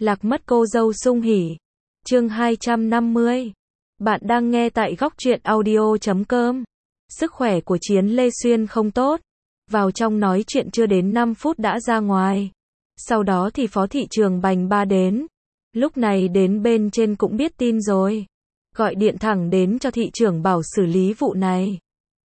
Lạc mất cô dâu sung hỉ. Chương 250. Bạn đang nghe tại góc truyện audio.com. Sức khỏe của Chiến Lê Xuyên không tốt. Vào trong nói chuyện chưa đến 5 phút đã ra ngoài. Sau đó thì Phó thị trường Bành Ba đến. Lúc này đến bên trên cũng biết tin rồi. Gọi điện thẳng đến cho thị trưởng bảo xử lý vụ này.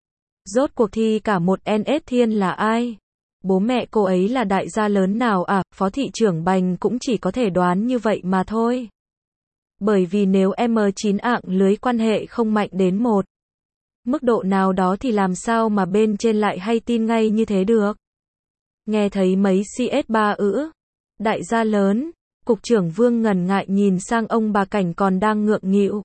Rốt cuộc thì cả một NS Thiên là ai? Bố mẹ cô ấy là đại gia lớn nào à? Phó thị trưởng Bành cũng chỉ có thể đoán như vậy mà thôi. Bởi vì nếu M9 ạng lưới quan hệ không mạnh đến một mức độ nào đó thì làm sao mà bên trên lại hay tin ngay như thế được. Nghe thấy mấy CS3 đại gia lớn, cục trưởng Vương ngần ngại nhìn sang ông bà Cảnh còn đang ngượng nghịu.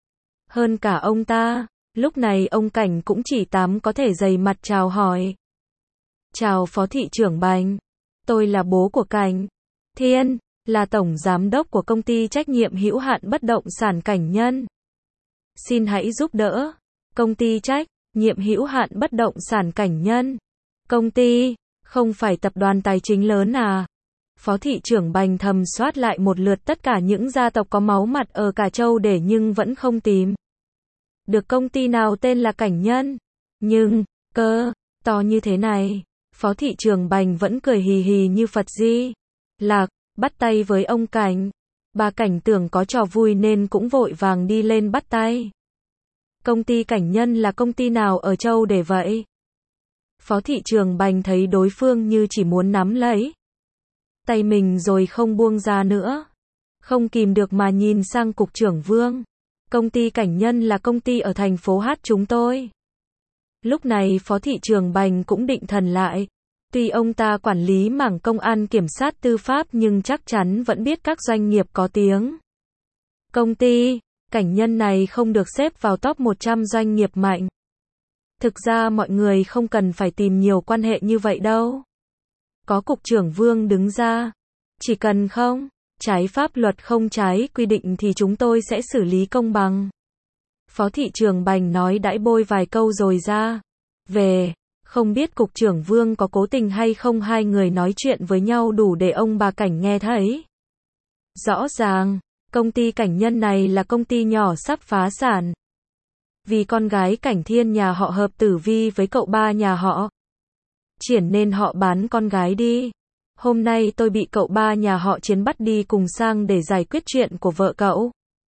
Hơn cả ông ta, lúc này ông Cảnh cũng chỉ có thể dày mặt chào hỏi. Chào Phó thị trưởng Bành, tôi là bố của Cảnh Thiên, là tổng giám đốc của công ty trách nhiệm hữu hạn bất động sản Cảnh Nhân. Xin hãy giúp đỡ. Công ty trách nhiệm hữu hạn bất động sản Cảnh Nhân. Công ty, không phải tập đoàn tài chính lớn à? Phó thị trưởng Bành thầm soát lại một lượt tất cả những gia tộc có máu mặt ở cả châu để nhưng vẫn không tìm được công ty nào tên là Cảnh Nhân. Nhưng, to như thế này, Phó thị trưởng Bành vẫn cười hì hì như Phật Di Lạc, bắt tay với ông Cảnh. Bà Cảnh tưởng có trò vui nên cũng vội vàng đi lên bắt tay. Công ty Cảnh Nhân là công ty nào ở châu để vậy? Phó thị trưởng Bành thấy đối phương như chỉ muốn nắm lấy tay mình rồi không buông ra nữa. Không kìm được mà nhìn sang cục trưởng Vương. Công ty Cảnh Nhân là công ty ở thành phố Hát chúng tôi. Lúc này Phó thị trưởng Bành cũng định thần lại. Tuy ông ta quản lý mảng công an kiểm sát tư pháp nhưng chắc chắn vẫn biết các doanh nghiệp có tiếng. Công ty Cảnh Nhân này không được xếp vào top 100 doanh nghiệp mạnh. Thực ra mọi người không cần phải tìm nhiều quan hệ như vậy đâu. Có cục trưởng Vương đứng ra. Chỉ cần không trái pháp luật, không trái quy định thì chúng tôi sẽ xử lý công bằng. Phó thị trưởng Bành nói đãi bôi vài câu rồi ra về. Không biết cục trưởng Vương có cố tình hay không, hai người nói chuyện với nhau đủ để ông bà Cảnh nghe thấy. Rõ ràng, công ty Cảnh Nhân này là công ty nhỏ sắp phá sản. Vì con gái Cảnh Thiên nhà họ hợp tử vi với cậu ba nhà họ Triển nên họ bán con gái đi. Hôm nay tôi bị cậu ba nhà họ Chiến bắt đi cùng sang để giải quyết chuyện của vợ cậu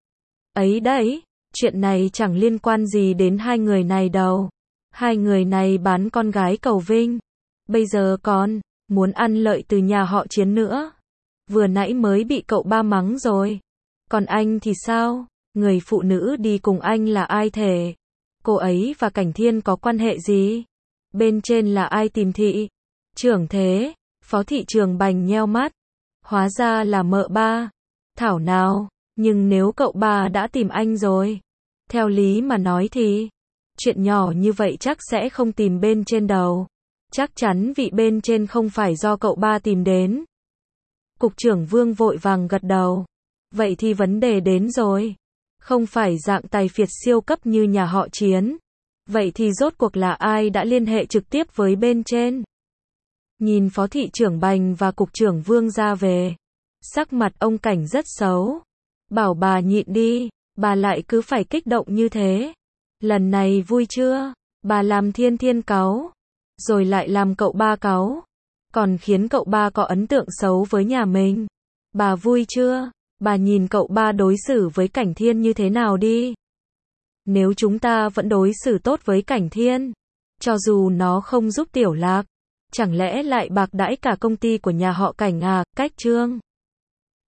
ấy đấy. Chuyện này chẳng liên quan gì đến hai người này đâu. Hai người này bán con gái cầu vinh. Bây giờ còn muốn ăn lợi từ nhà họ Chiến nữa. Vừa nãy mới bị cậu ba mắng rồi. Còn anh thì sao? Người phụ nữ đi cùng anh là ai thể? Cô ấy và Cảnh Thiên có quan hệ gì? Bên trên là ai tìm thị trưởng thế? Phó thị trưởng Bành nheo mắt. Hóa ra là mợ ba. Thảo nào, nhưng nếu cậu ba đã tìm anh rồi, theo lý mà nói thì chuyện nhỏ như vậy chắc sẽ không tìm bên trên đầu. Chắc chắn vị bên trên không phải do cậu ba tìm đến. Cục trưởng Vương vội vàng gật đầu. Vậy thì vấn đề đến rồi. Không phải dạng tài phiệt siêu cấp như nhà họ Chiến. Vậy thì rốt cuộc là ai đã liên hệ trực tiếp với bên trên? Nhìn Phó thị trưởng Bành và cục trưởng Vương ra về, sắc mặt ông Cảnh rất xấu. Bảo bà nhịn đi, bà lại cứ phải kích động như thế. Lần này vui chưa? Bà làm Thiên cáu, rồi lại làm cậu ba cáu, còn khiến cậu ba có ấn tượng xấu với nhà mình. Bà vui chưa? Bà nhìn cậu ba đối xử với Cảnh Thiên như thế nào đi. Nếu chúng ta vẫn đối xử tốt với Cảnh Thiên, cho dù nó không giúp Tiểu Lạc, chẳng lẽ lại bạc đãi cả công ty của nhà họ Cảnh à? Cách Trương